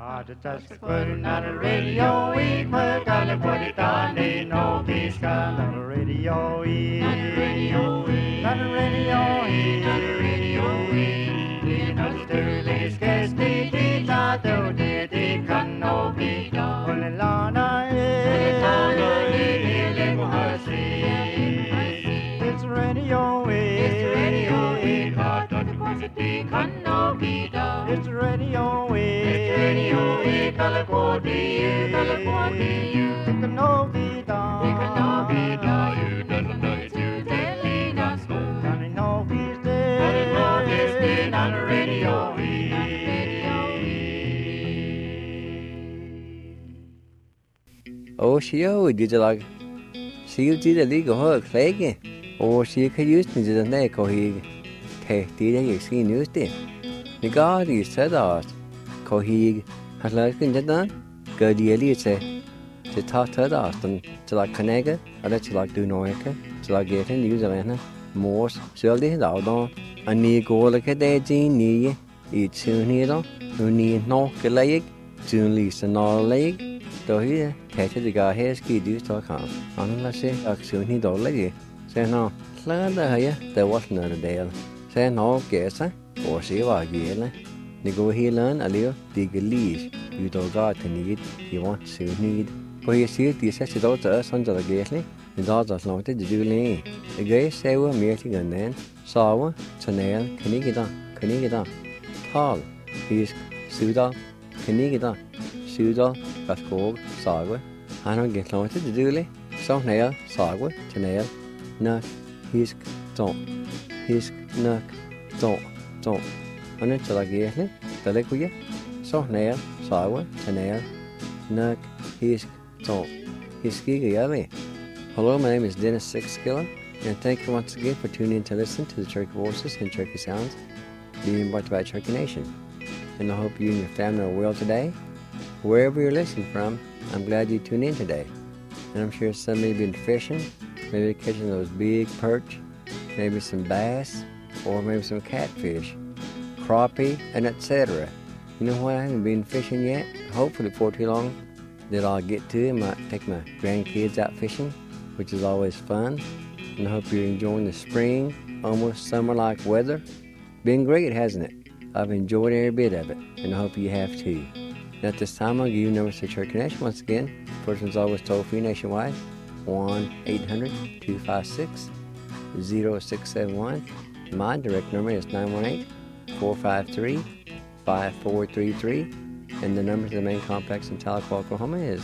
Just putting on the radio, we put on the body down, they know peace come on the radio, on the radio, on the radio, on the radio, we know the Sterling's case, they not do, they can no be done. When the Lana is, it's radio, it's radio, hot on the course, they can no be done. It's radio, California, it can no be done. It can no be done. You doesn't know it's you telling us so. Can it no be stayed? Can it no be stayed on the radio? Oh, she did like. She did a legal hug, flag. Oh, she could use me to the neck or he take the see news there. The God is said us. Ko he has like in the done. Go the elite say. To talk to Austin, to like Canega, or that you like do Noika, to like getting news of Anna, Morse, Shirley, Loudon, and near go like a day, Jean, near eat soon here, who need no leg, soon least a no leg. Though here, catch the guy here, ski do talk on. Unless say, soon he don't leg. Say no, slide the higher, there was none a day. Say no, guess, or see what you they go here learn a little, dig a leash, you don't got to need, you want to need. For you see it, you set it out to us under the gately, the dogs are long to do lane. The gay say we're meeting and then, saw, Chanel, Canigida, Tall, he's Suda, Canigida, Suda, Gaskog, Saga, I don't get long to do lay, so nail, Saga, Chanel, Nuck, he's don't, he's Nuck, don't. On it till I get it, the liquid, so nail, sawa, nail, nuck, he's don't, he's giggy. Hello, my name is Dennis Sixskiller, and thank you once again for tuning in to listen to the Cherokee Voices and Cherokee Sounds being brought by Cherokee Nation. And I hope you and your family are well today. Wherever you're listening from, I'm glad you tuned in today. And I'm sure some of you have been fishing, maybe catching those big perch, maybe some bass, or maybe some catfish. Crappie, and etc. You know what? I haven't been fishing yet. Hopefully before too long that I'll get to. I might take my grandkids out fishing, which is always fun. And I hope you're enjoying the spring, almost summer-like weather. Been great, hasn't it? I've enjoyed every bit of it, and I hope you have too. And at this time, I'll give you numbers to Cherokee Nation once again. First one's always toll-free nationwide, 1-800-256-0671. My direct number is 918-453-5433, and the number to the main complex in Tahlequah, Oklahoma is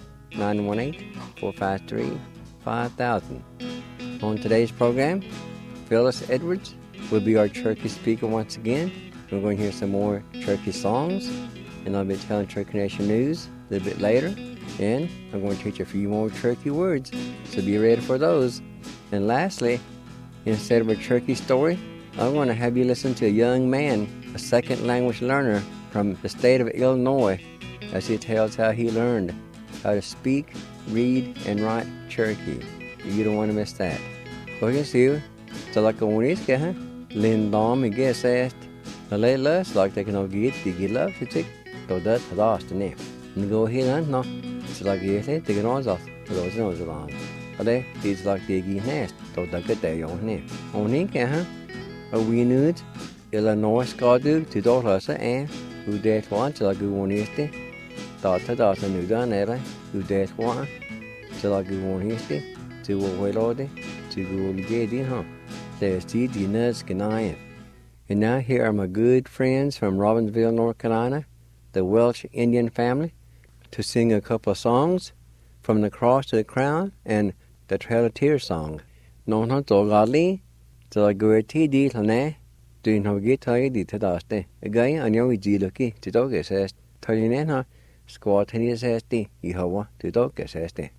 918-453-5000. On today's program, Phyllis Edwards will be our Cherokee speaker once again. We're going to hear some more Cherokee songs, and I'll be telling Cherokee Nation news a little bit later, and I'm going to teach a few more Cherokee words, so be ready for those. And lastly, instead of a Cherokee story, I'm going to have you listen to a young man, a second language learner from the state of Illinois, as he tells how he learned how to speak, read, and write Cherokee. You don't want to miss that. Well, you see, so like a winiska, huh? Lindom, I guess, asked, the late lust, like they can all get, the get love, you take, so that's the last name. And go ahead and no, so like you say, take it on off, those nose along. But they, it's like they get nest, so they get there on name. On ink, huh? A winnud, Illinois skadu to Dorasa and who dead one till I go on yesterday. Data new done era, who dead one till I go on yesterday, to a welode, to go get in, huh? There's the nuts can. And now here are my good friends from Robbinsville, North Carolina, the Welsh Indian family, to sing a couple of songs from the Cross to the Crown and the Trail of Tears song. No, not godly. So I go to the Lane, doing how get tired to the again, I know it's lucky to dog as telling in squad tennis as the Yehovah to dog as the.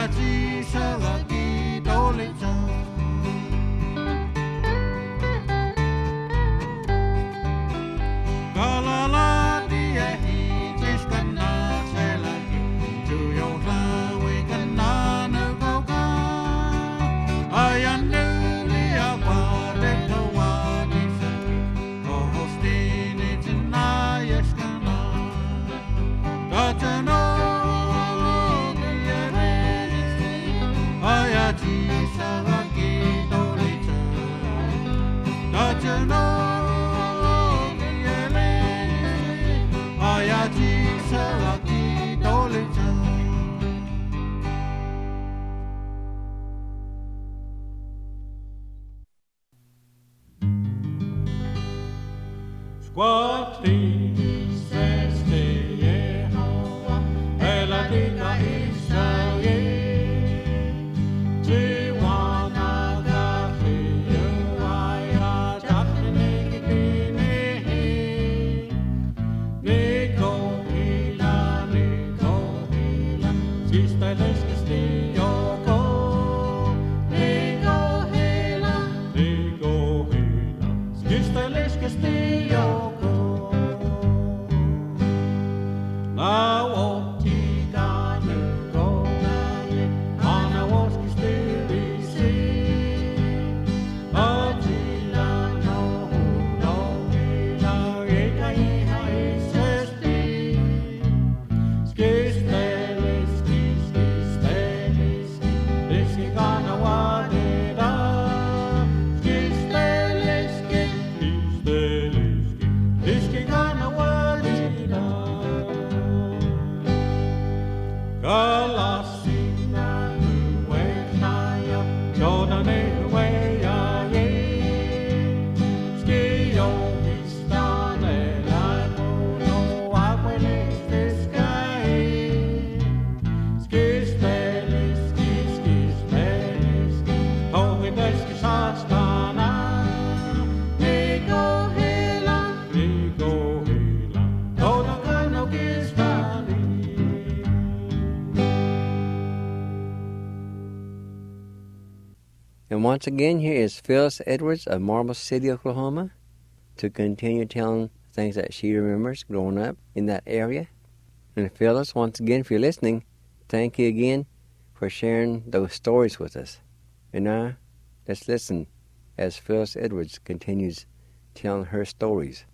And once again, here is Phyllis Edwards of Marble City, Oklahoma, to continue telling things that she remembers growing up in that area. And Phyllis, once again, if you're listening, thank you again for sharing those stories with us. And now, let's listen as Phyllis Edwards continues telling her stories.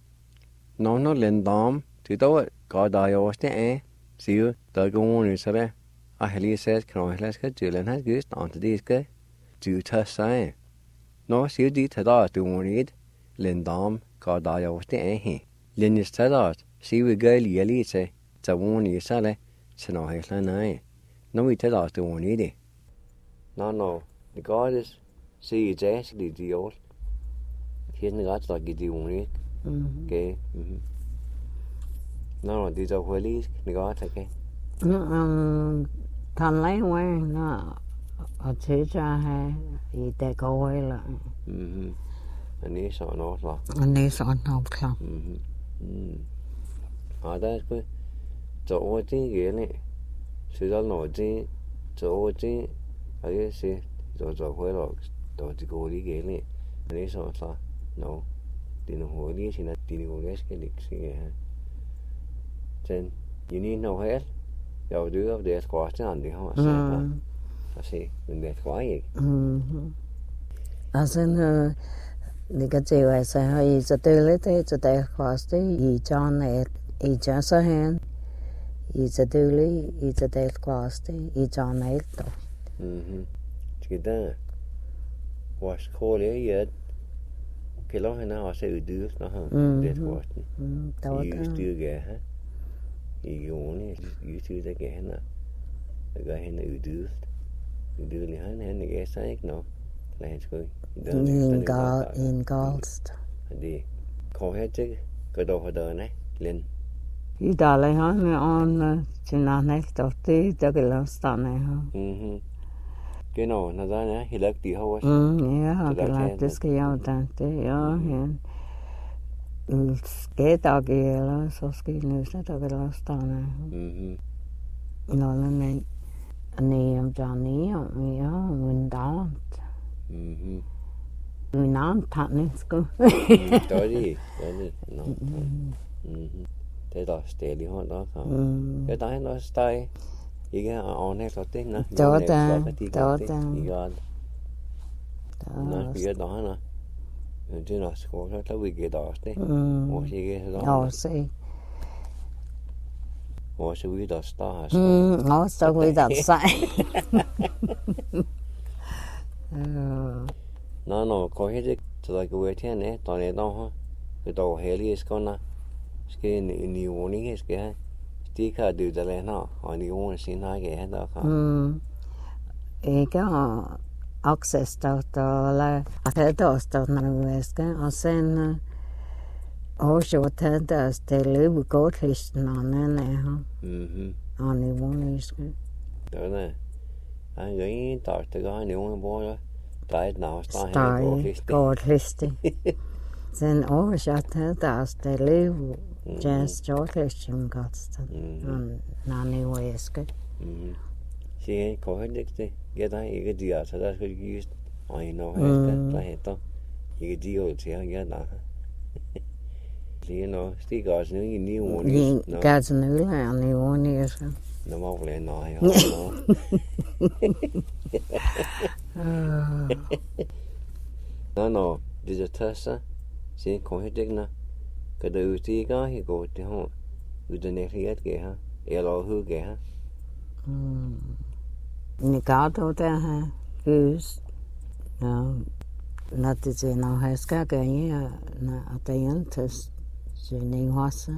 No lindam, to do it, God I always the see you, the go on, is there. I heli says, can I let's get Julian has good on to these guys. Do to say. No, see did to do one read. Lindam, God I always the Lin is to that. See we go yelly say, it's a one you sell, it's no hell. No, we tell us to one read. No, the God is, see, it's actually the old. Here's the God's like you do one read. Okay. No, these are holy, the God, okay. Thằng lấy quay nó ở chế cha hay thì để có quay lại. Anh ấy sợ nó là. Anh ấy sợ nó không. Đó cái chỗ chính cái này, sự ra nổi chính chỗ chính ở cái gì, chỗ quay rồi, chỗ chỉ có đi cái này, anh ấy sợ là nó, thì nó hồi đi thì nó tìm được cái lịch sử ha. Trên, you need no help. Jag du av det kvarten aldrig har sett. Jag ser, men det kvar gick. Alltså nu, det kan se vad jag säger, i så dåligt så det kvarste i John i så här. I så dåligt i så det kvarste i John då. Ska det vara skål i ett kilo henne har sig udyrt när han det kvarten. Det var det. Styr här. I jorden, YouTube der gav hende, der gør hende uddødeligt. Uddødeligt han gav sig ikke nok. Lad han sgu en galst. Det kommer her til, gør dog for døren af, Linn. I dag er han med ånden til nægt og det, der kan lade stande her. Genau, når der er helt lagt de har også. Ja, han kan lade det skal jeg det, ja, hen. Sketag eller så skal nu så der vil stå. Nålen nej. Johnny, ja, und da. Und dann hat nichts gut. Đấy, nó. Thế đó, để đi hoa đó không. Cái đó nó stay. 이게 안에 섰대 나. 좋다. 이거. 나 이게 더 하나. 이제 나 스코어 다 위게 다스대. 오시게 해서. 오시. 오시 위다 스타. 오시 위다 스타. nó có hết cái cái thế này toàn này đâu ha cái đầu hệ lý cái na cái nhiều này cái tí cả đều là này nó họ nhiều xin hai cái đó không cái access đó là cái đó nó là cái sen ở chỗ thế đó để lưu có thể nó này ha anh nhiều này đó này anh nghĩ tao tự có nhiều bao đó Stay gårdlisti. Sen oversatte das der liv jazz Georglistim godstan. Nani weske. Sí, coge det. Geta ikke dia, så der skal gives. Ej, no, der heter. Ikke dia til at gøre der. Det no, stiger også nu i ny ordning. Gas nu er ny ordning så. Nå må vel nej. Nó det er tøsse. Se kommer det ikke cái đầu tiên cái thì có thì họ ude này thì cái ha, eller hur cái ha. Ni cả đó ha, gus. Nó tự nhiên nó hay ska cái gì na atayan test ni hoasa.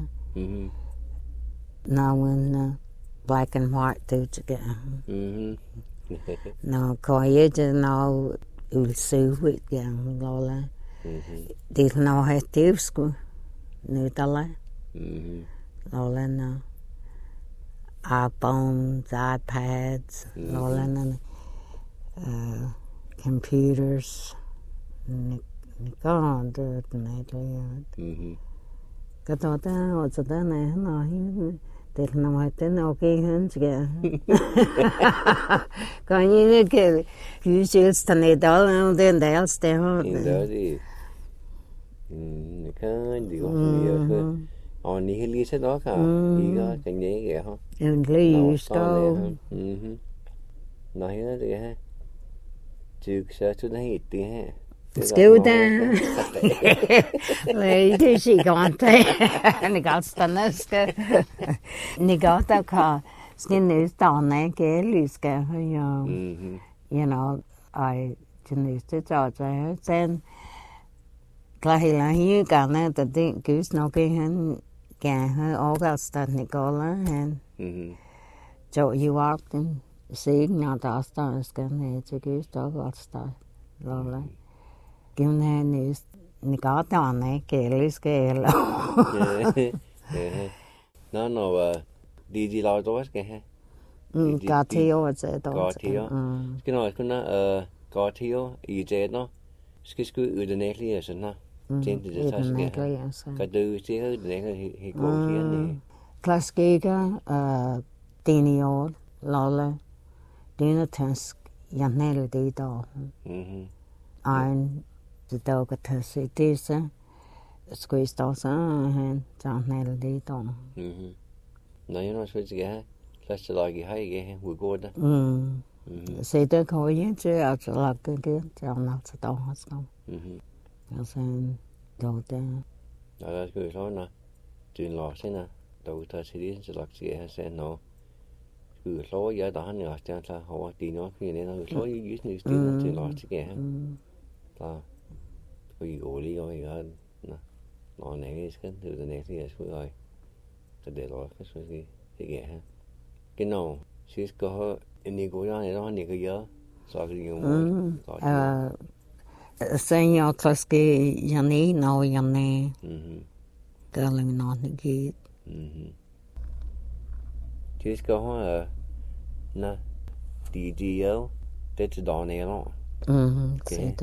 Now when black and white do together. Nó coi chứ nó sư huyết gan lo la. Thì nó hay tiếp sku nữ ta la. Lo la nó iPhones, iPads, lo la nó computers. Ni có được này thôi. Cái đó ta ở chỗ đó này nó thì nó hay tên ok hơn chứ kìa. Coi như cái sự này đó là đến đấy sẽ hơn. Đó thì cái điều nhiều hơn. Ni lý sẽ đó cả. Ý có cái nhé kìa không? Lý sao? Nói nó thì ha. Chứ sẽ chút này ít tí ha. Skuta. Det är gott. Ni gotstanska. Ni gotta ka. Snin stanna ke lyska ja. You know, I just thought I sen klahila hi kana the thing goose no ke han ga her Augusta Nicola and so you walked in seeing not the stars can to goose Augusta Lola. Kim này ni có tao này kể cái lo. Nó đi lao đó cái ha. Có theo vậy đó. Có theo. Cái nói có theo ý chế nó. Cái ude này là sao na. Trên thì sao cái. Cái từ chế ude này thì có kia này. Class cái tinio lola. Dina task yan này đi đó. Anh Tôi có thể sẽ đi xa squeeze đó xa chẳng này là đi đó. Nói nó sẽ cái là sẽ là cái hay cái vui cô đó. Sẽ được hỏi những chứ ở chỗ là cái chẳng nào sẽ đó hết không. Nó sẽ đầu tiên. Đó là cái đó nè. Chuyện lọ sẽ nè. Đầu ta sẽ đi sẽ là cái sẽ nó. Cứ số giờ đó nữa chẳng là họ tí nó khi này nó số dưới như chuyện lọ sẽ cái ha. Vì ổ lý rồi nó này cái từ này thì rồi để rồi cái số gì thì ghẻ ha cái nào chỉ có anh cô ra này đó anh cái nhớ sao cái nhiều sen jag klaske jani no jani galing no gi chỉ có na DGL tết đó này đó okay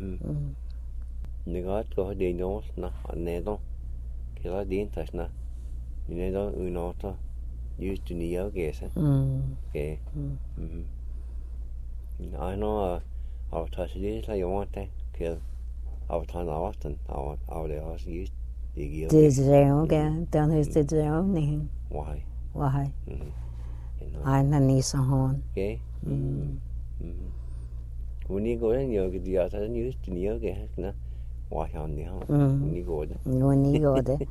Nếu có đi nó na anh đó cái là điện thoại na nên đó nó thôi use to nhiều cái sao cái I know I was touching this like you want that because I was trying to Austin. I was there also used to give Did you get down his did you name? why. Why? You know. I need some horn. Okay. When you go in, you get the other used to know get na wash on the house. When you go there. When you go there.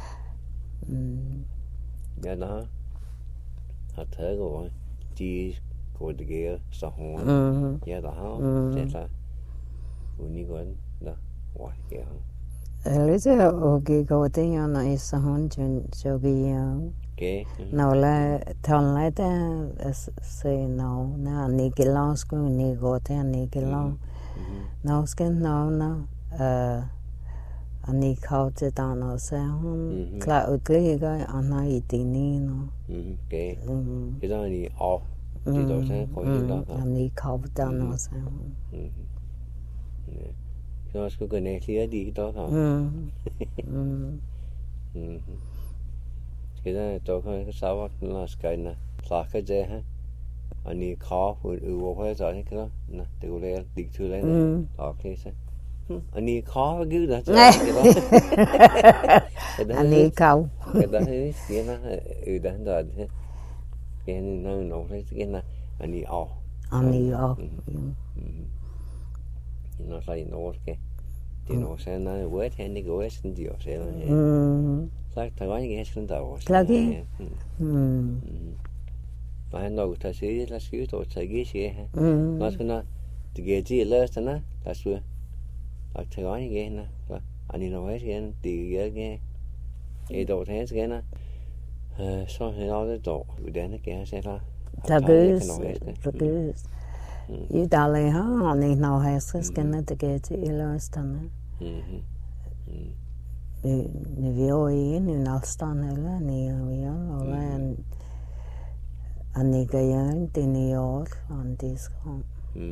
Yeah, no. I tell you what, cheese go together, so horn. Yeah, the house. That's like when you go in, the wash get home. Lite okay go there on is horn to be Okay. no la tell like that say no na niki long school ni go there niki long no skin no ani khao te ta no sa hon kla ukli ga ana itini no Okay. Cái đó thì off. Thì đó sẽ có gì đó. ani khao ta no sa Nó có cái này thì đi đó hả? Cái đó tôi không có sao nó cái này là cái gì ha? Anh đi khó với phải rồi cái đó nè từ đây đi từ đây nè ok sao anh đi khó cái đó ani khao cái đó cái nó đó rồi cái nó thấy cái này anh đi off nó lại nó cái thì nó sẽ nói với thế này cái xin điều sẽ là lại thay đổi cái xin đầu là cái mà nó ta sẽ là sử dụng cái gì ha nó sẽ nói cái gì là thế nào là sao là thay đổi cái này là anh nói cái thì cái đầu thế cái này sau khi nó đó đến cái sẽ là Tagus. You darling, huh? Ni no has skin to get to Ilostan. Ni vioi ni nalstan ela ni viol ola ani gayan tinior on this home.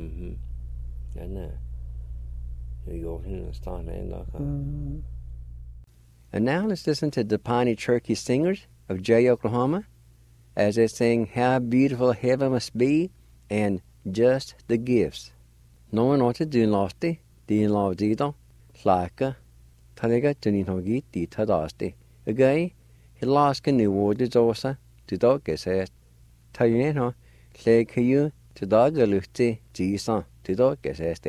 And now let's listen to the Pawnee Cherokee Singers of Jay, Oklahoma, as they sing How Beautiful Heaven Must Be and Just the Gifts. No one ought to do lofty, the in law dido, Flaka, Taliga, Juninogi, the Tadasti. Again, he lost a new word is also to dog says, Tayeno, say you to dog a lufty, Gison, to dog says.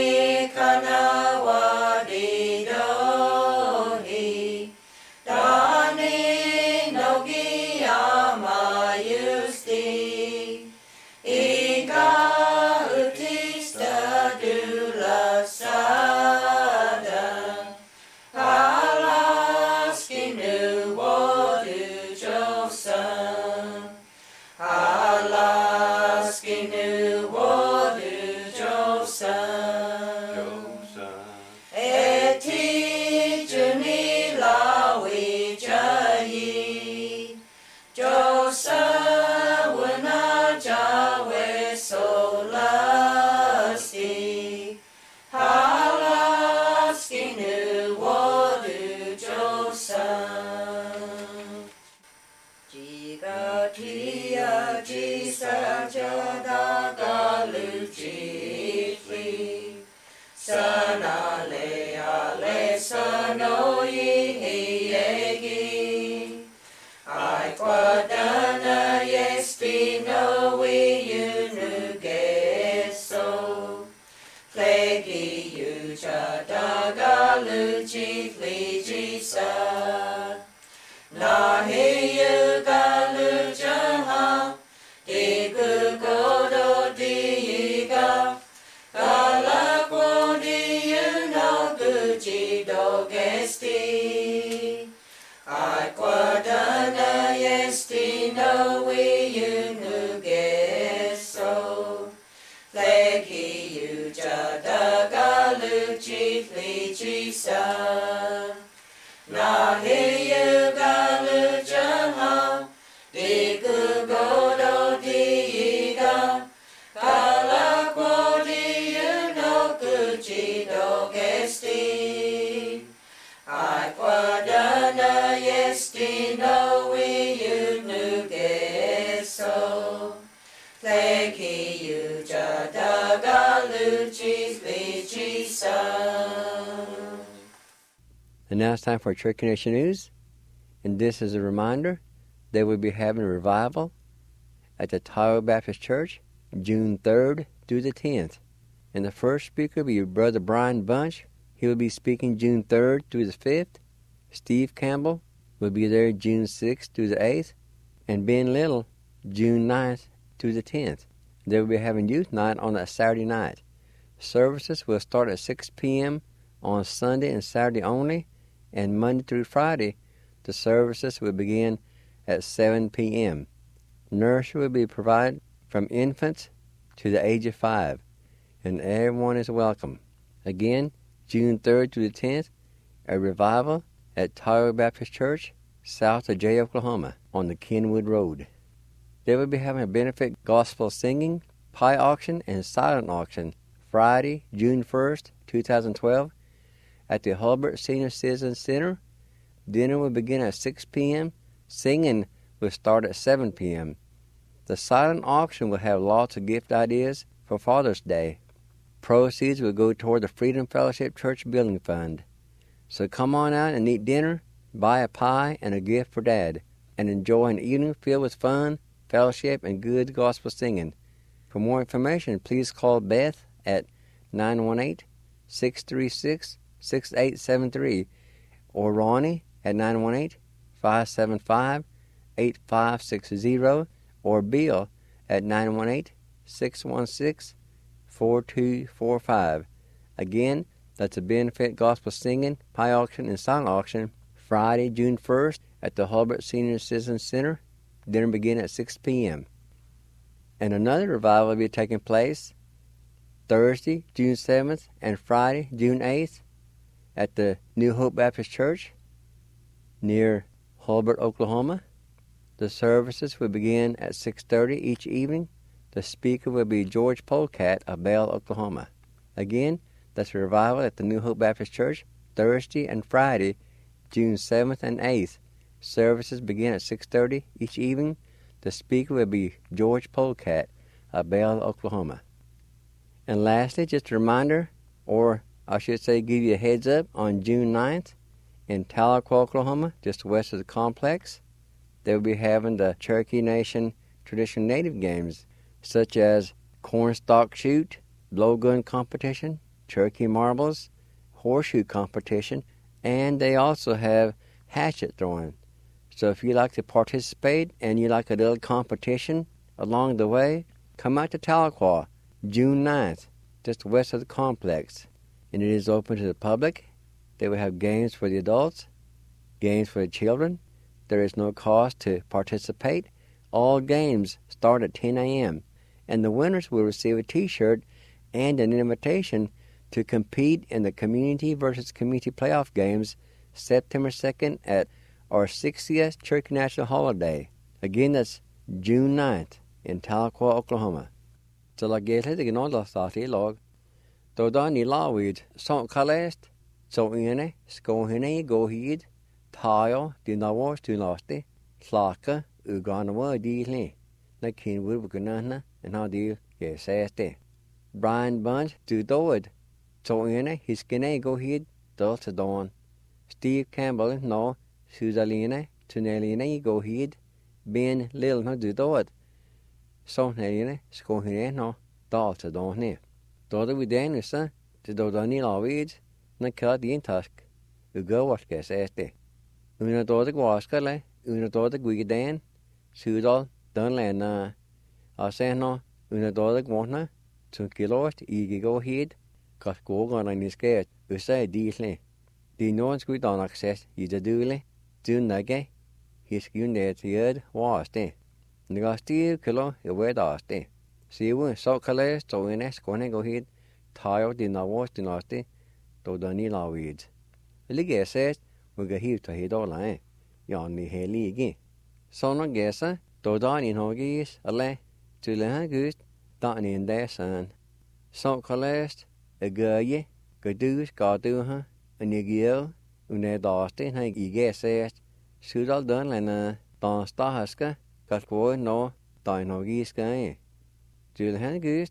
Da kia jisa jada galuji fli. Sana le ale sano yegi. I quadana yespino we unugeso. Plegi yuja dagaluji fli jisa. Nahi yugalujaha. Digu godo diga. Galakwo di no guji dogesti. I quadana yesti no we unugeso. Plegi yuja dagaluji fliji sa. Nahi yugalujaha. Digu godo diga. Galakwo di no guji dogesti. I quadana yesti no we unugeso. Plegi yuja dagaluji fliji sa. And now it's time for Cherokee Nation News. And this is a reminder that we'll be having a revival at the Tioga Baptist Church June 3rd through the 10th. And the first speaker will be Brother Brian Bunch. He will be speaking June 3rd through the 5th. Steve Campbell will be there June 6th through the 8th. And Ben Little, June 9th through the 10th. They will be having youth night on a Saturday night. Services will start at 6 p.m. on Sunday and Saturday only. And Monday through Friday, the services will begin at 7 p.m. Nursery will be provided from infants to the age of 5. And everyone is welcome. Again, June 3rd through the 10th, a revival at Tioga Baptist Church, south of Jay, Oklahoma, on the Kenwood Road. They will be having a benefit gospel singing, pie auction, and silent auction Friday, June 1st, 2012, at the Hulbert Senior Citizen Center. Dinner will begin at 6 p.m. Singing will start at 7 p.m. The silent auction will have lots of gift ideas for Father's Day. Proceeds will go toward the Freedom Fellowship Church Building Fund. So come on out and eat dinner, buy a pie and a gift for Dad, and enjoy an evening filled with fun, fellowship, and good gospel singing. For more information, please call Beth at 918-636-6873 or Ronnie at 918-575-8560 or Bill at 918-616-4245. Again, that's a benefit gospel singing, pie auction, and silent auction Friday, June 1st at the Hulbert Senior Citizen Center. Dinner begin at 6 p.m. And another revival will be taking place Thursday, June 7th, and Friday, June 8th at the New Hope Baptist Church near Hulbert, Oklahoma. The services will begin at 6:30 each evening. The speaker will be George Polecat of Bell, Oklahoma. Again, that's a revival at the New Hope Baptist Church Thursday and Friday, June 7th and 8th. Services begin at 6:30 each evening. The speaker will be George Polecat of Bell, Oklahoma. And lastly, just a reminder, or I should say give you a heads up, on June 9th in Tahlequah, Oklahoma, just west of the complex, they will be having the Cherokee Nation traditional native games, such as cornstalk shoot, blowgun competition, Cherokee marbles, horseshoe competition, and they also have hatchet throwing. So if you like to participate and you like a little competition along the way, come out to Tahlequah, June 9th, just west of the complex. And it is open to the public. They will have games for the adults, games for the children. There is no cost to participate. All games start at 10 a.m. And the winners will receive a T-shirt and an invitation to compete in the Community versus Community Playoff Games September 2nd at our 60th Cherokee National Holiday. Again, that's June 9th in Tahlequah, Oklahoma. So la gele de gnodla thati log. Do da ni lawid son kalest so ine sko hine go hid tile di nawos tu nosti slaka Uganawa dealing, like King Wilbukanana, and how deal, yes, says Brian Bunch to do it. So in his skinny go head, Delta Dawn. Steve Campbell, no, Susalina, Tunelina, go head, Ben Lil, no do it. So Nelina, Scohine, no, Delta Dawn here. Daughter with Danielson, to do the Neil Weeds, and cut the intask. You go what guess, says Una daughter Guascale, una daughter Guidan, Sudal, Dunlana. I say no, una daughter Guana, to kilost, eager go head, cause go on his skirt, you say deeply. The no one's good on access, you the dooley, do nugget, his skin there to yard was there. And the got steel kilo, you wear the there. See you, so colors, so in S, going go head, tired in the wash in Austin, though the Nila weeds. The Liga says, we go here to head all line, yon the heli again. So no guesser, though down in Hoggies, a lay, to learn good, down in their son. So colors, a guy, go do's, go do her, and you gill, and their dusty, and you guess says, should all done and don stahaska, got boy no, down Hoggies guy. To learn good,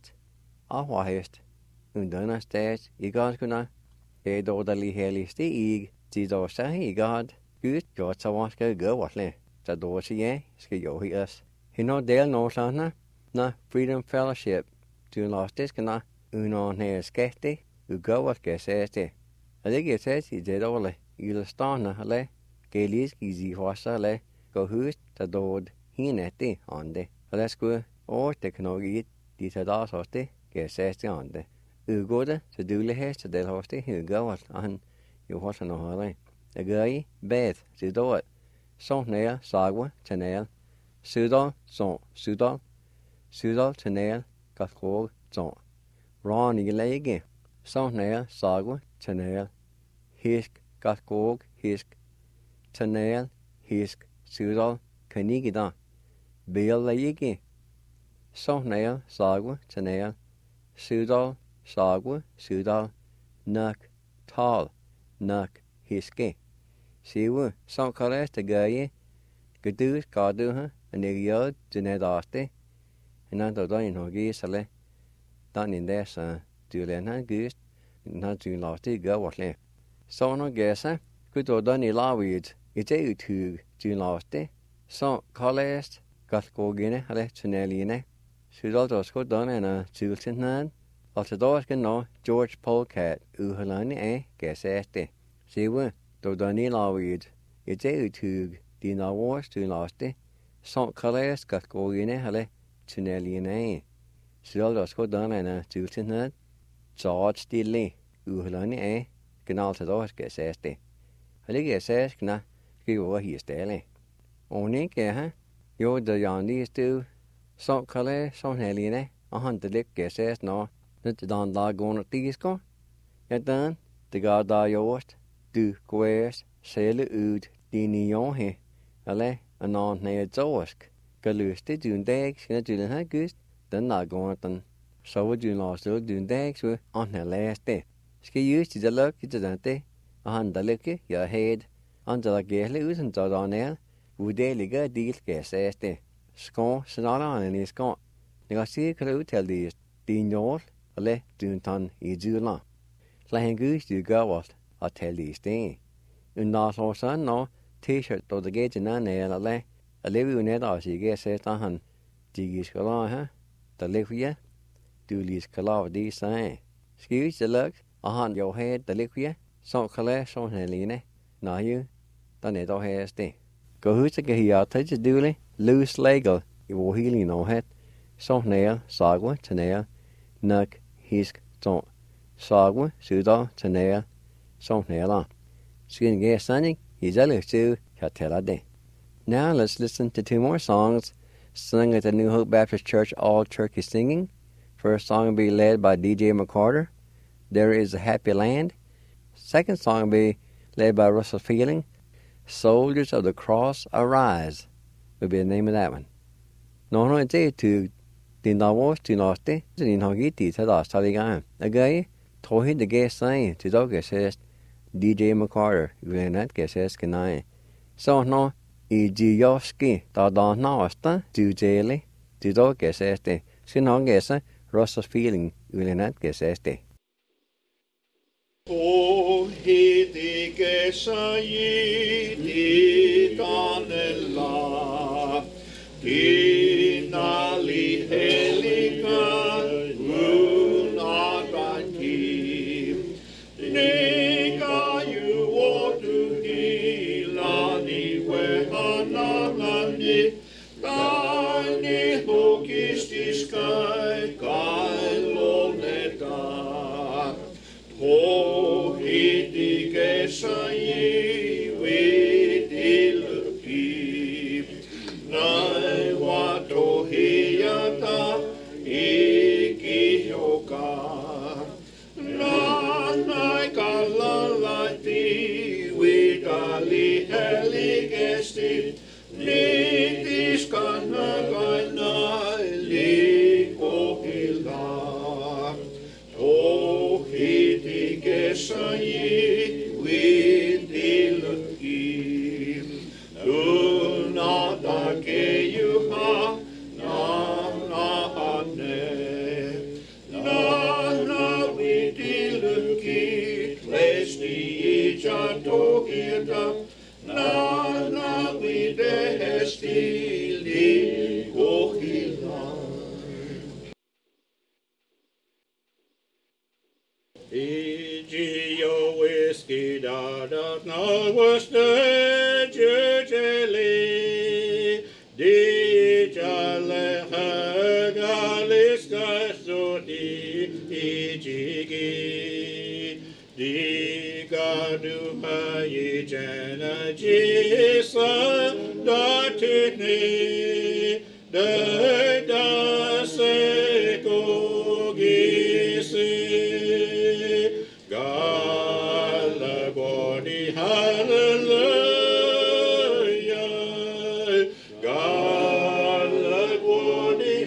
a whist, and done a stage, you got gonna, a dodally heli stee. Chỉ đồ sáng hi God, good, cho sao want cái gỡ vật lệ, cho đồ gì vậy, cái dấu hi us. He no del no sana, na Freedom Fellowship, to lost this kana, uno ne skete, gỡ vật cái xe thế. Ở đây cái xe chỉ dễ đâu lệ, ilustana lệ, cái lý cái gì hóa sa lệ, có hút, cho đồ hi nè thế, on đây. Ở đây square, or technology, đi cho đó số thế, cái xe thế on đây. Ugoda, cho đủ lệ hết, cho del hóa thế, gỡ vật an. You watch no hole. A guy, Beth, to do it. So nail, sagwa, to nail. Sudal, so, Sudal. Sudal, to nail, got hog, so. Ron, you lay again. So nail, sagwa, to nail. Hisk, got hog, hisk. To nail, hisk, Sudal, canigida. Bill lay again. So nail, sagwa, to nail. Sudal, sagwa, Sudal. Nuck, tall. Nuck, hiske. Siwu, some colors to guy, Gadus, Gardu, and the yard, Genedaste, and not the dying Hoggy Sale, done in their son, to learn her goose, not to lost it go what left. So no guesser, good or done in law weeds, it's a two, to lost it. So colors, got go gene, left to Nelline, should also go done in a Chilton hand. Of the doors can know George Polecat, Uhalani, guess este. See what, though Danny Lawweed, it's a tug, the no wars to lost it. Some colors got go in a hale, to Nelly and a. Still does go down and a Chilton head. George Stilly, Uhalani, can also doors guess este. I think it says, can I give what he is daily. Only, you're the young these two. Some colors, some Nelly and a hundred lick guesses no. Not the don la going at these go. Yet then, the god da yost, du queers, sail ud, dini yon he, ale, and on near zosk. Galuste dune dags, and a dune hagust, then la going at them. So would you lost old dune dags were on her last day. Ski used to the luck, it's a dante, a hand the licky, your head, under the gale, and dot on air, would daily go deal guess as day. Score, sonata on any scot. They got see a tell these, Dean York. Ale duntan I dula. Langus du gawat a tell these things. Not also no t-shirt to the gate in an ale ale. A live net as you get set on. Digis kala, the liquia. Dulis kala these sign. Excuse the luck, a hand your head the liquia. So kala so Helene. Now you, the net or hair stay. Go who's a gay touch a duly, loose legal, you will healing no head. So nail, sagwa, to nail. Nuck, hisk, don't. Sagwa, Sudal, Tanea, so nail. Skin gay sunning, he's a little too, Catella day. Now let's listen to two more songs sung at the New Hope Baptist Church All Turkey Singing. First song will be led by DJ McCarter, There Is a Happy Land. Second song will be led by Russell Fielding, Soldiers of the Cross Arise, will be the name of that one. No, it's a two. The novels to Noste, the Inhogiti to the Saligan. A guy told him the guest saying to dog says DJ McCarter, Glenat guesses can I. So no, Ijioski, Tadanosta, Dujeli, Dido Geseste, Sinongesa, Rossas feeling, Ulinat Geseste. O hiti kesä jiti kanella, Kiinali helika unakanki, Nika juotu hilani wehanalani, Kaini hukistis kai lonetaan. O hiti kesä jivitilki, näin vato hiata ikihokaa. Näin kallalati vitali helikesti, niitiskan kainai liikohillaan. O hiti kesä jivitilki, Nunata kejuha nahane. Nana vitilki, Lesti ija tohilta, Nana videhesti liikohillaan. Igio whiskey da na was the jujeli di jale hagaliska so di ijigi di gadu hayi jana jisa datini da se ko gisi. Galagodi hallelujah, Galagodi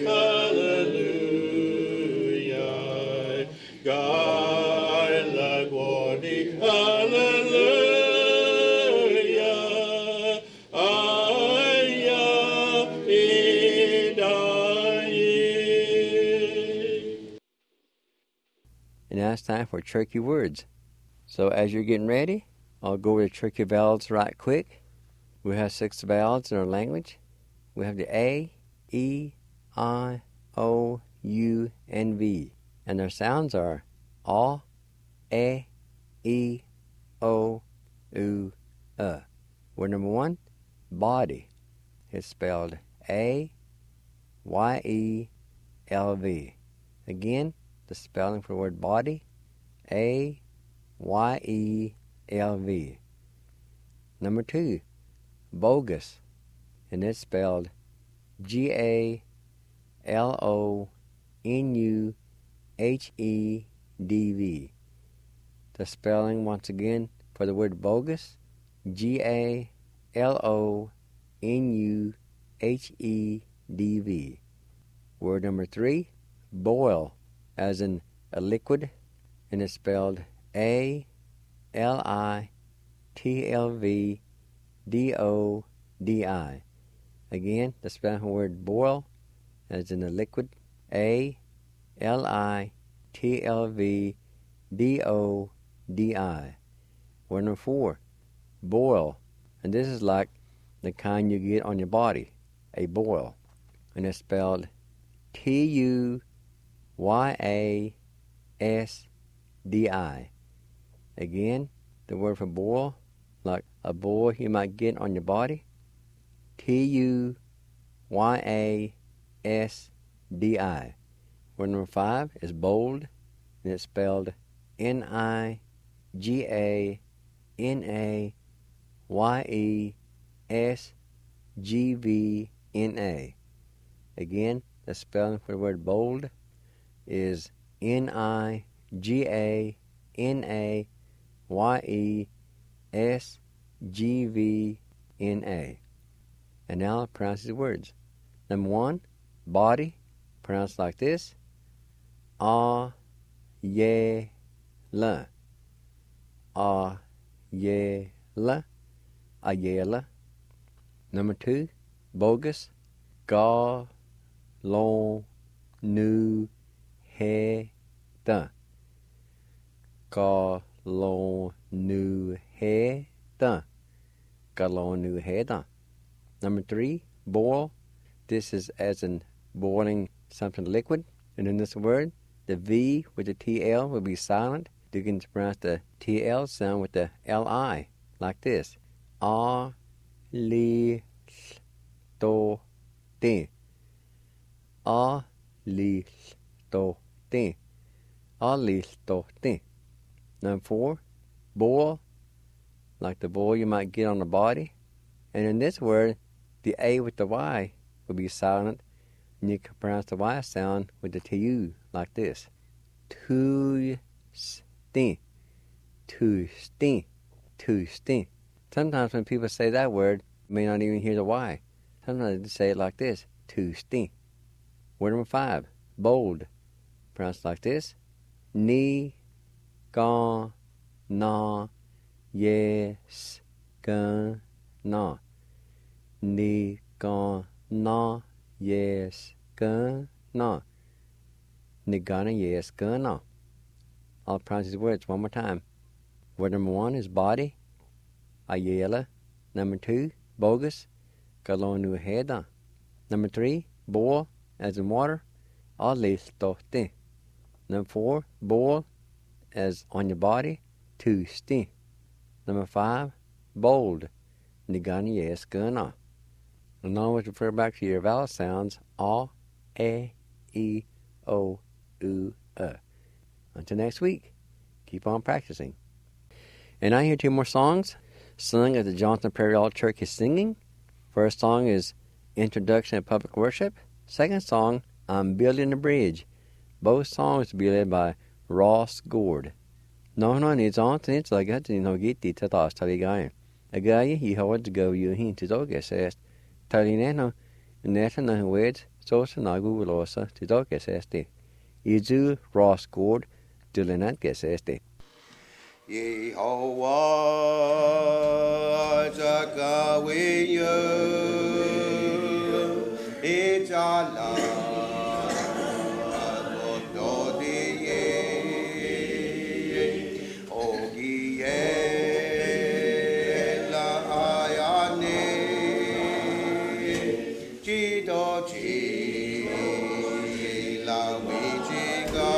hallelujah, Galagodi hallelujah, Aya idai. And now it's time for tricky words. So as you're getting ready, I'll go over the tricky vowels right quick. We have 6 vowels in our language. We have the A, E, I, O, U, and V. And their sounds are A, E, O, U, Word number 1, body. It's spelled A-Y-E-L-V. Again, the spelling for the word body, A-Y-E-L-V. Number 2, bogus, and it's spelled G-A-L-O-N-U-H-E-D-V. The spelling once again for the word bogus, G-A-L-O-N-U-H-E-D-V. Word number 3, boil, as in a liquid, and it's spelled A-L-I-T-L-V-D-O-D-I. Again, the spelling of the word boil, as in a liquid, A-L-I-T-L-V-D-O-D-I. Word number 4, boil, and this is like the kind you get on your body, a boil, and it's spelled T-U-Y-A-S-D-I. Again, the word for boil, like a boil you might get on your body, T-U-Y-A-S-D-I. Word number 5 is bold, and it's spelled N-I-G-A-N-A-Y-E-S-G-V-N-A. Again, the spelling for the word bold is N-I-G-A-N-A-Y-E-S-G-V-N-A. And now I'll pronounce these words. Number 1, body, pronounced like this, A-ye-la, A-ye-la, A-ye-la. Number 2, bogus. Ga, long, new, he, da. Ga, long, new, he, da. Ga, long, new, he, da. Number 3, boil. This is as in boiling something liquid. And in this word, the V with the TL will be silent. You can pronounce the TL sound with the LI, like this. A, li, to, ti. A, li, to, ti. A, li, to, ti. Number 4, boil, like the boil you might get on the body. And in this word, the A with the Y will be silent, and you can pronounce the Y sound with the TU, like this. Tu, sti, tu, sti, tu, sti. Sometimes when people say that word, you may not even hear the Y. Sometimes they say it like this, tu, sti. Word number 5, bold. Pronounced like this. Ni, ga, na, yes, ga, na. Ni, ga, na, yes, ga, na. Ni, ga, na, yes, ga, na. I'll pronounce these words one more time. Word number 1 is body. Ayela. Number 2, bogus. Galonu heda. Number 3, boil, as in water. Alistote. Number 4, boil, as on your body. Tu sti. Number 5, bold. Nigani yes gana. And always refer back to your vowel sounds. A, E, O, U, E. Until next week, keep on practicing. And I hear 2 more songs sung at the Johnson Prairie All Church is singing. First song is Introduction to Public Worship. Second song, I'm Building a Bridge. Both songs will be led by Ross Gord. No, it's on to it, so I got to get the tatas taligayan. A guy, he hard to go, you hint to dog assessed. Talinano, and that's another words, so Sanagu will also to dog assessed. Izu Ross Gord, Dylan assessed. Yehovah Jagawiyu Ijala Gododiye Ogiye La Ayane Chidochi La Wichiga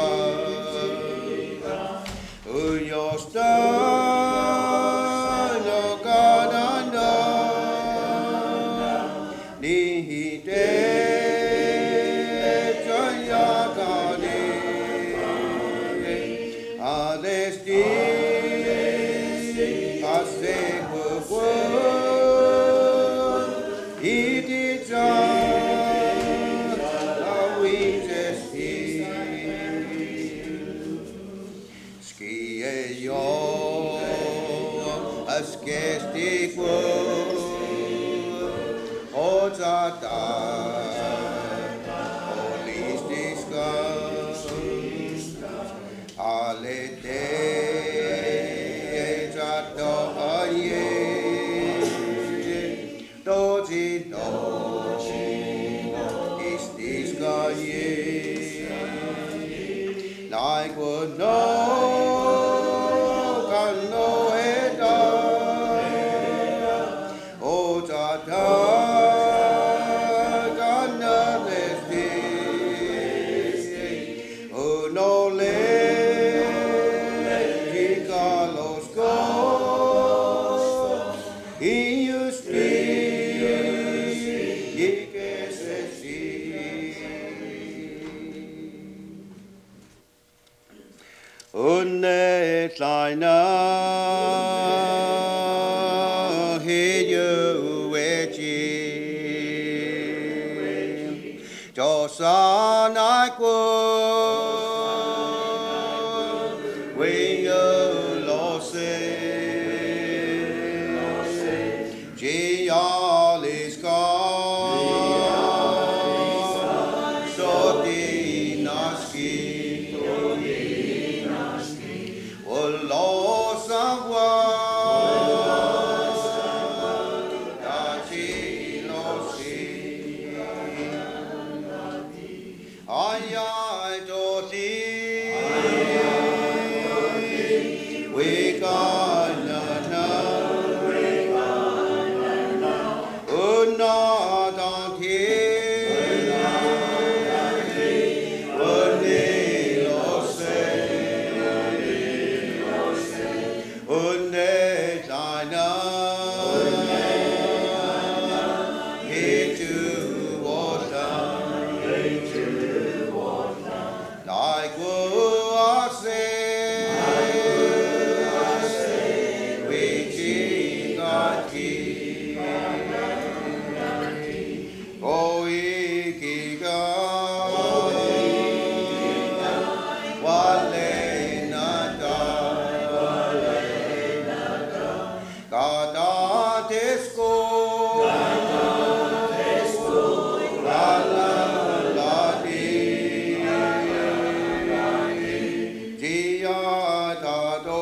like would no can no heda o tata kana lesti o no le kalos go you speak Unne tlaina hiyu wechi Josanai ku wingu lose Gialis ka Soti naski Losa wa, Dachi tesco. La la la di. Dia da do.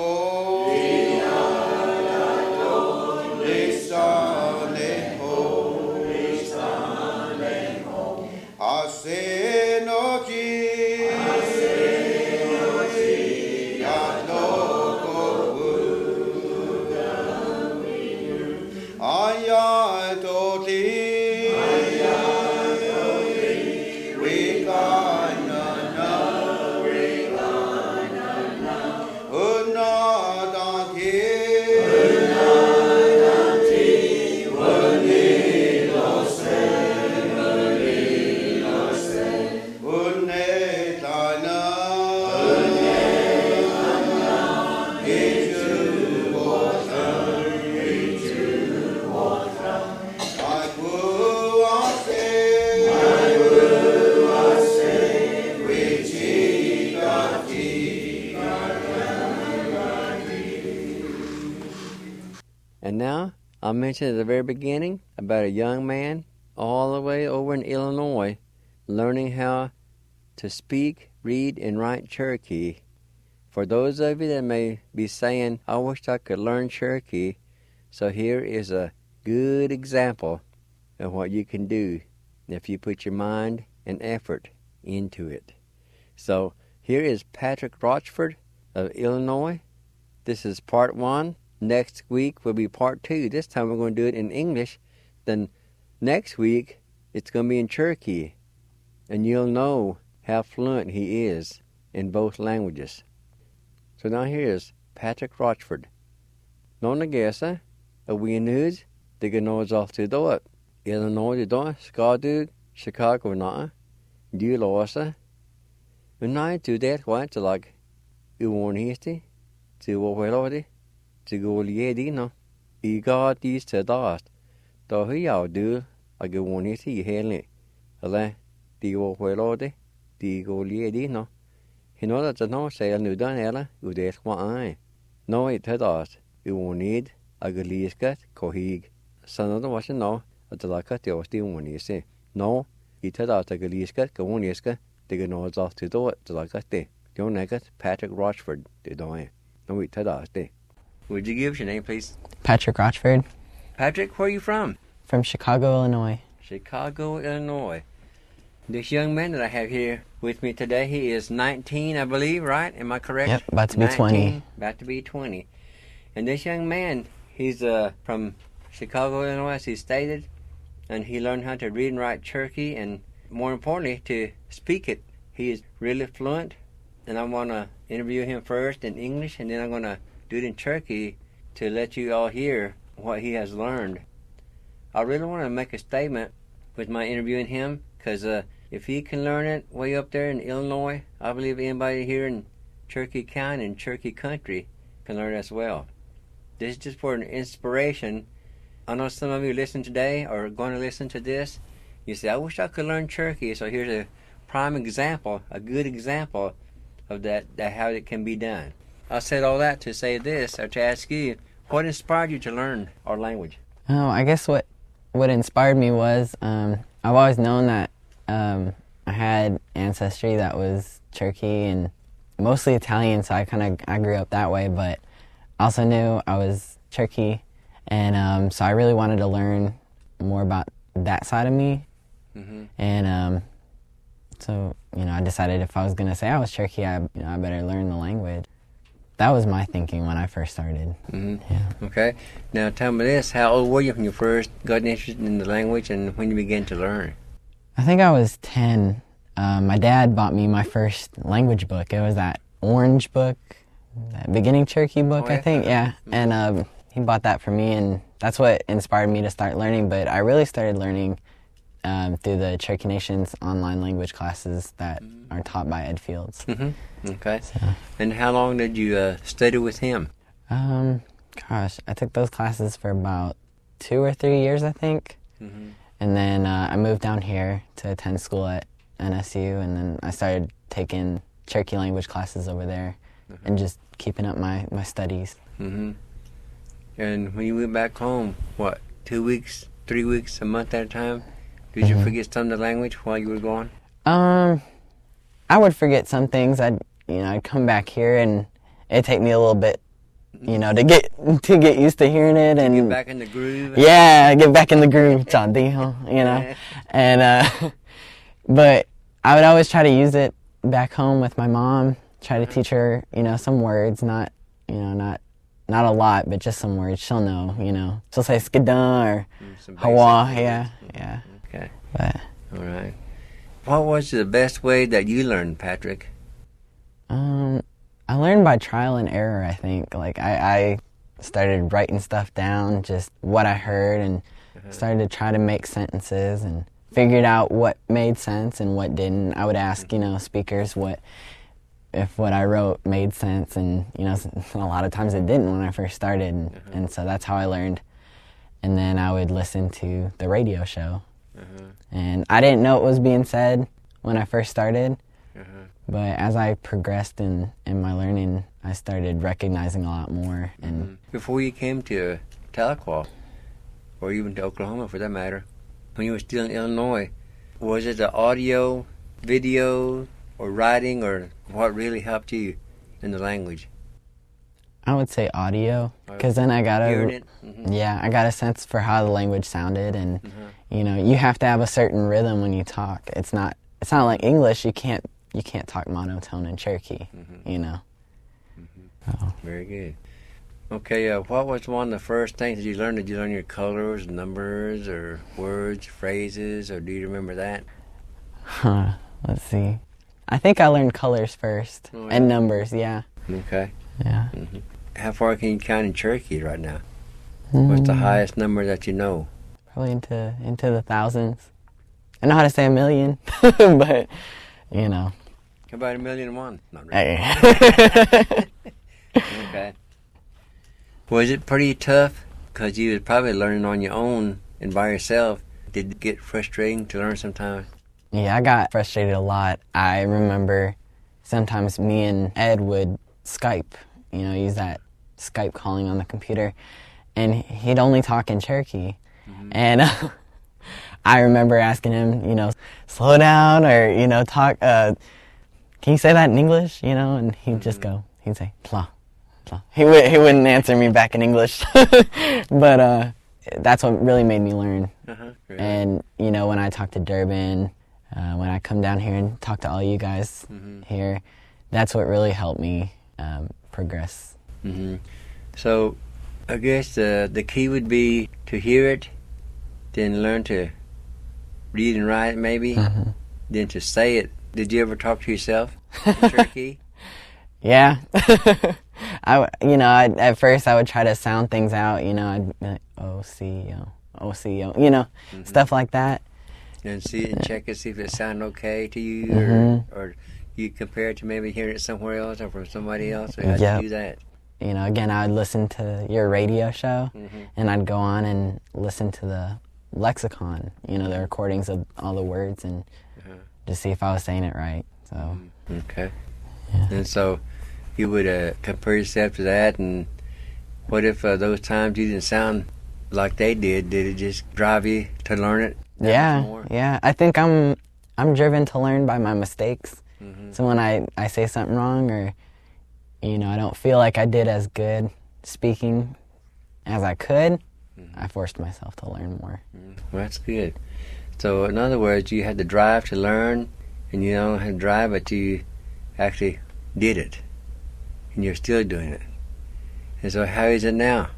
Lisa leho. Ase no ki. Ya no ko wu. Aya to ti. We got na na. Una da ki. Unne tana. Into water. I will say, which is God. And now, I'll mention at the very beginning about a young man all the way over in Illinois learning how to speak, read, and write Cherokee. For those of you that may be saying, I wish I could learn Cherokee, so here is a good example of what you can do if you put your mind and effort into it. So here is Patrick Rochford of Illinois. This is part 1. Next week will be part 2. This time we're going to do it in English. Then next week it's going to be in Cherokee. And you'll know how fluent he is in both languages. So now here is Patrick Rochford. Nona gesa, a wienus, the ganoes off to do it. Illinois the door, Skadu, Chicago na, du losa. When I do that, what to like, you won't histi, to what to go liedi no. I got these to dust. Though he out do, I go one histi, hele. Ale, the go welode, the go liedi no. He know that the no say a new done ella, you death one eye. No, it had us, you won't need, I go lieskat, kohig. Son of the washing no, at the like the osti one you say. No, it had us, I go lieskat, go one yeska, they go nose off to do it, the like that. Don't naked, Patrick Rochford, they don't. No, it had us, they. Would you give us your name, please? Patrick Rochford. Patrick, where are you from? From Chicago, Illinois. Chicago, Illinois. This young man that I have here with me today, he is 19, I believe, right? Am I correct? Yep, about to be 20. About to be 20. And this young man, he's from Chicago, Illinois, as he stated, and he learned how to read and write Cherokee, and more importantly, to speak it. He is really fluent, and I want to interview him first in English, and then I'm going to do it in Cherokee to let you all hear what he has learned. I really want to make a statement with my interviewing him, because if he can learn it way up there in Illinois, I believe anybody here in Cherokee County and Cherokee Country can learn it as well. This is just for an inspiration. I know some of you listen today or are going to listen to this. You say, I wish I could learn Cherokee. So here's a prime example, a good example of that how it can be done. I said all that to say this, or to ask you, what inspired you to learn our language? Oh, I guess what inspired me was I've always known that I had ancestry that was Cherokee and mostly Italian, so I grew up that way, but I also knew I was Cherokee, and so I really wanted to learn more about that side of me. Mm-hmm. And so, I decided if I was going to say I was Cherokee, I better learn the language. That was my thinking when I first started. Mm-hmm. Yeah. Okay. Now tell me this, how old were you when you first got interested in the language and when you began to learn? I think I was 10. My dad bought me my first language book. It was that orange book, that beginning Cherokee book, I think. Yeah. Mm-hmm. And he bought that for me, and that's what inspired me to start learning. But I really started learning through the Cherokee Nation's online language classes that are taught by Ed Fields. Mm-hmm. Okay. So. And how long did you study with him? Gosh, I took those classes for about 2 or 3 years, I think. Mm-hmm. And then I moved down here to attend school at NSU, and then I started taking Cherokee language classes over there and just keeping up my studies. Mm-hmm. And when you went back home, what 2 weeks, 3 weeks, a month at a time? Did you forget some of the language while you were gone? I would forget some things. I'd come back here and it'd take me a little bit, to get used to hearing it and Get back in the groove. Yeah, get back in the groove, and but I would always try to use it back home with my mom. Try to teach her, some words, not a lot, but just some words. She'll know, She'll say skidun or hawa, yeah. Okay. But All right. What was the best way that you learned, Patrick? I learned by trial and error, I think. Like, I started writing stuff down, just what I heard, and started to try to make sentences and figured out what made sense and what didn't. I would ask, speakers if what I wrote made sense, and, a lot of times it didn't when I first started, and so that's how I learned. And then I would listen to the radio show. And I didn't know what was being said when I first started, but as I progressed in my learning, I started recognizing a lot more. And Before you came to Tahlequah, or even to Oklahoma for that matter, when you were still in Illinois, was it the audio, video, or writing, or what really helped you in the language? I would say audio, because then I got Hearing it? I got a sense for how the language sounded, and you have to have a certain rhythm when you talk. It's not like English. You can't talk monotone in Cherokee. So. Very good. Okay, what was one of the first things that you learned? Did you learn your colors, numbers, or words, phrases, or do you remember that? Let's see. I think I learned colors first, and numbers, yeah. Okay. Yeah. How far can you count in Cherokee right now? What's the highest number that you know? Probably into the thousands. I know how to say 1,000,000, but, How about 1,000,001? Not really. Hey. Okay. Was it pretty tough? Because you was probably learning on your own and by yourself. Did it get frustrating to learn sometimes? Yeah, I got frustrated a lot. I remember sometimes me and Ed would Skype, use that Skype calling on the computer, and he'd only talk in Cherokee. And I remember asking him, slow down, or, talk, can you say that in English, and he'd just go, he'd say, pla, pla. He wouldn't answer me back in English, but that's what really made me learn. And, when I talk to Durbin, when I come down here and talk to all you guys here, that's what really helped me progress. So, I guess the key would be to hear it, then learn to read and write it maybe, then to say it. Did you ever talk to yourself in Cherokee? Yeah. At first I would try to sound things out, I'd be like, O-C-O, stuff like that. And see it and check it, see if it sounded okay to you, or you compare it to maybe hearing it somewhere else or from somebody else, or how'd you do that? Again, I would listen to your radio show, and I'd go on and listen to the lexicon, the recordings of all the words, and just see if I was saying it right. So. Okay. Yeah. And so you would compare yourself to that, and what if those times you didn't sound like they did? Did it just drive you to learn it? Yeah. I think I'm driven to learn by my mistakes. So when I say something wrong, or I don't feel like I did as good speaking as I could, I forced myself to learn more. Well, that's good. So in other words, you had the drive to learn, and you don't have the drive, but you actually did it, and you're still doing it. And so how is it now?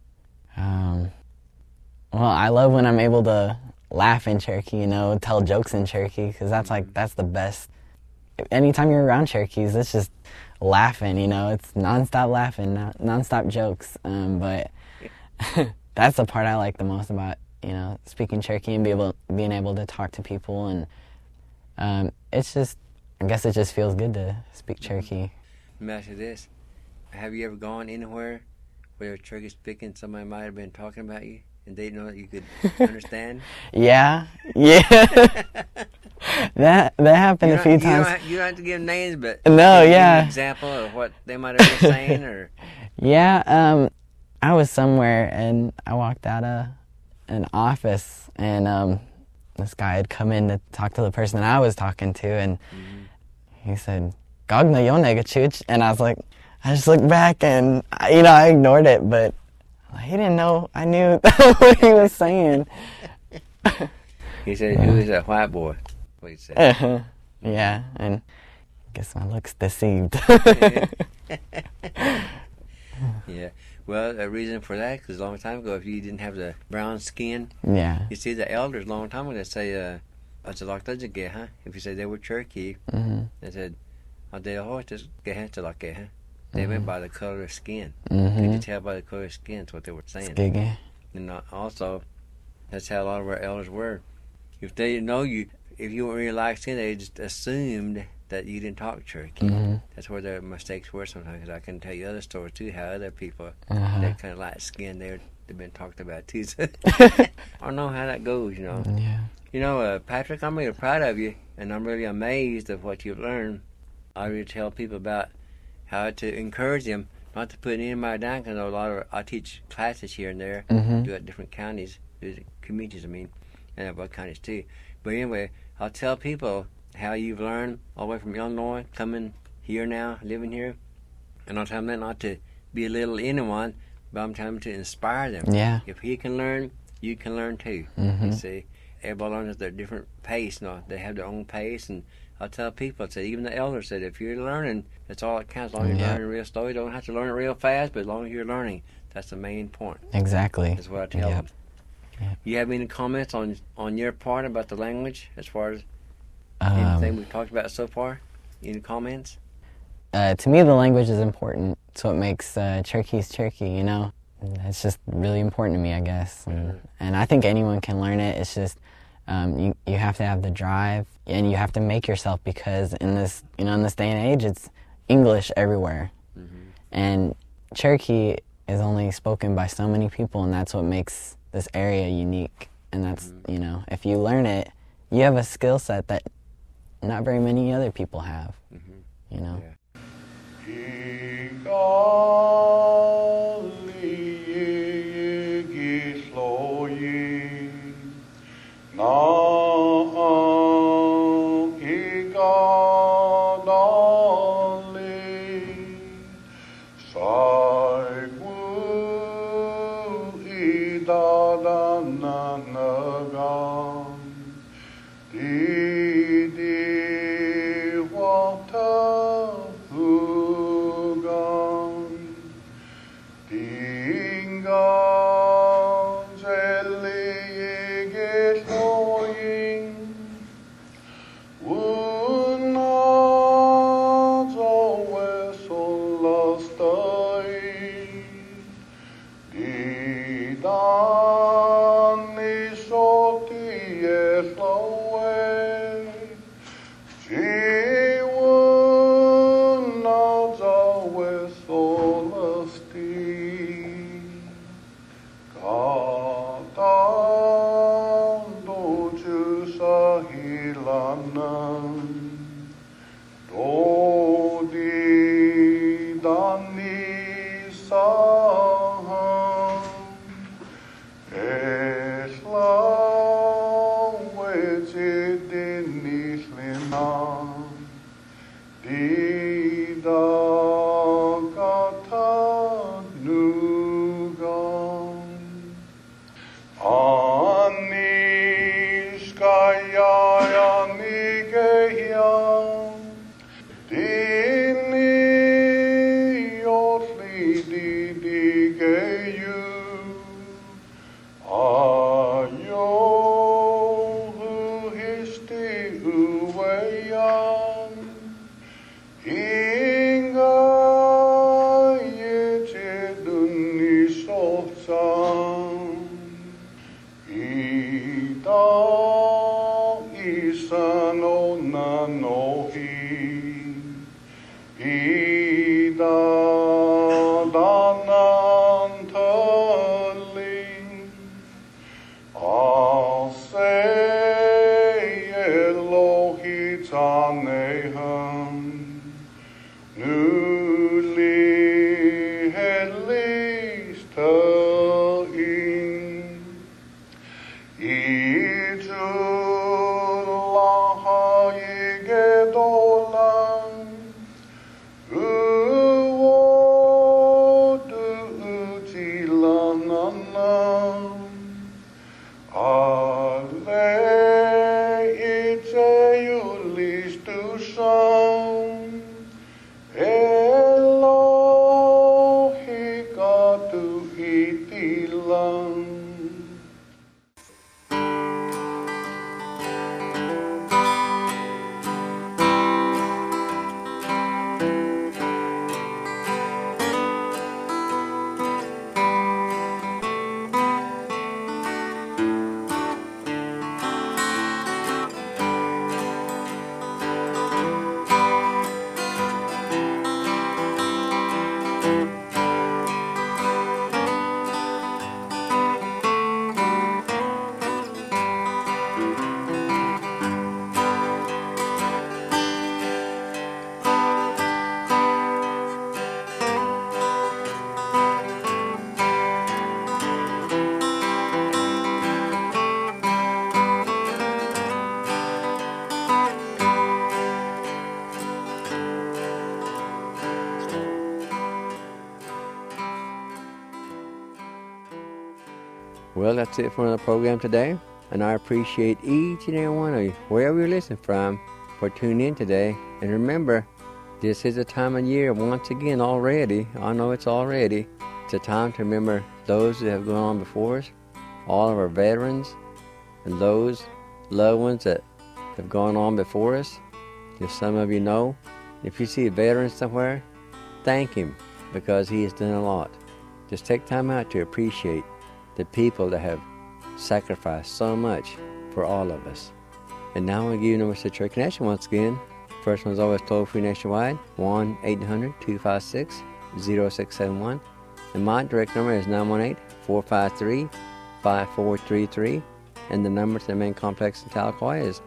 Well, I love when I'm able to laugh in Cherokee, tell jokes in Cherokee, because that's the best. Anytime you're around Cherokees, it's just laughing, it's nonstop laughing, nonstop jokes. But that's the part I like the most about, speaking Cherokee and being able to talk to people, and it's just, I guess it just feels good to speak Cherokee. Let me ask you this: have you ever gone anywhere where Cherokee speaking, somebody might have been talking about you, and they didn't know that you could understand? Yeah. That happened a few times. You don't have to give names, but no, give yeah. an example of what they might have been saying, or yeah. I was somewhere and I walked out an office, and this guy had come in to talk to the person that I was talking to, and he said, "Gogna yonega chuch," and I was like, I just looked back, and I ignored it, but he didn't know I knew what he was saying. He said he was a white boy. What he said. Yeah, and I guess my looks deceived. Yeah. Well, a reason for that, because a long time ago, if you didn't have the brown skin, Yeah. you see the elders a long time ago, they say, if you say they were Cherokee, they said, they went by the color of skin. Could you tell by the color of skin? That's what they were saying. Skiggy. And also, that's how a lot of our elders were. If they didn't know you, if you weren't really light skinned, they just assumed that you didn't talk Cherokee. That's where their mistakes were sometimes. Because I can tell you other stories too, how other people, they're kind of light skinned, they've been talked about too. So I don't know how that goes, Yeah. Patrick, I'm really proud of you, and I'm really amazed of what you've learned. I really tell people about how to encourage them, not to put anybody down, because I teach classes here and there, do at different counties, communities, and at both counties too. But anyway, I'll tell people how you've learned all the way from Illinois, coming here now, living here, and I'll tell them that not to belittle anyone, but I'm telling them to inspire them. Yeah. If he can learn, you can learn too. You see, everybody learns at their different pace. They have their own pace, and I tell people, even the elders said, if you're learning, that's all that counts. As long as you're learning real slow, you don't have to learn it real fast, but as long as you're learning, that's the main point. Exactly. That's what I tell them. Yep. You have any comments on your part about the language, as far as anything we've talked about so far? Any comments? To me, the language is important. It's what makes Cherokee Cherokee, It's just really important to me, I guess. And I think anyone can learn it. It's just you have to have the drive, and you have to make yourself, because in this in this day and age, it's English everywhere. And Cherokee is only spoken by so many people, and that's what makes this area unique. And that's, if you learn it, you have a skill set that not very many other people have, Yeah. Well, that's it for the program today, and I appreciate each and every one of you, wherever you're listening from, for tuning in today. And remember, this is a time of year, once again already, I know it's already, it's a time to remember those that have gone on before us, all of our veterans, and those loved ones that have gone on before us. Just some of you know, if you see a veteran somewhere, thank him, because he has done a lot. Just take time out to appreciate the people that have sacrificed so much for all of us. And now I'll give you numbers to Church Connection once again. First one is always toll-free nationwide, 1-800-256-0671. And my direct number is 918-453-5433. And the number to the main complex in Tahlequah is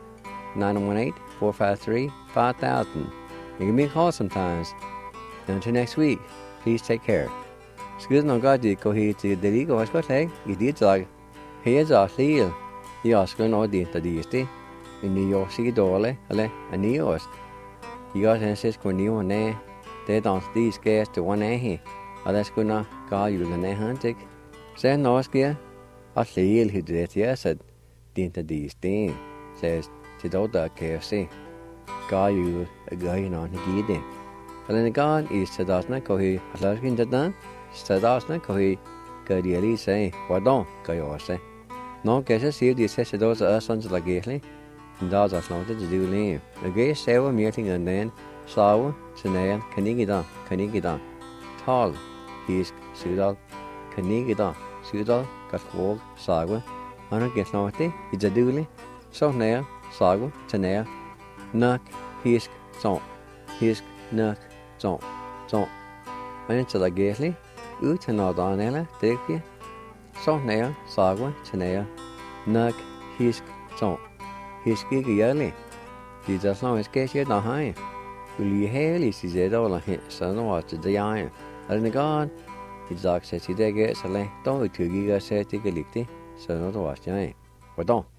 918-453-5000. You can give me a call sometimes. And until next week, please take care. Skid no gadi ko hi ti deli go asko te I di tag he za hlil I asko no di ta di sti I ni yo si dole ale ani os I got senses ko ni one te don sti skas to one he ala sko na ga yu na hantik se no skia a hlil hi det ya said di ta di sti says ti do da ke se ga yu a ga no ni gi de ala ne gan is ta das na ko hi ala kin da dan Stadasna kohi kadiali say wadon kayose. No kesa siu di se dos sons la gehli. Ndas as no de duli. The gay sewa meeting and then sawa senayan kanigida. Tal his sudal kanigida. Sudal katkog sawa. Ana gesnote I duli. So nail sawa tenaya. Nak hisk son. Hisk nak son. Son. And la gehli. Utanadana, Dickie, Sonea, Sagwa, Tanea, Nug, Hisk, Son, Hiski Yelly. He does not escape yet the high. Will you hail is his all a hit, son or to the iron. And the god, his dog says he gets a lay, don't to give us a ticket, son of the wash, what don't.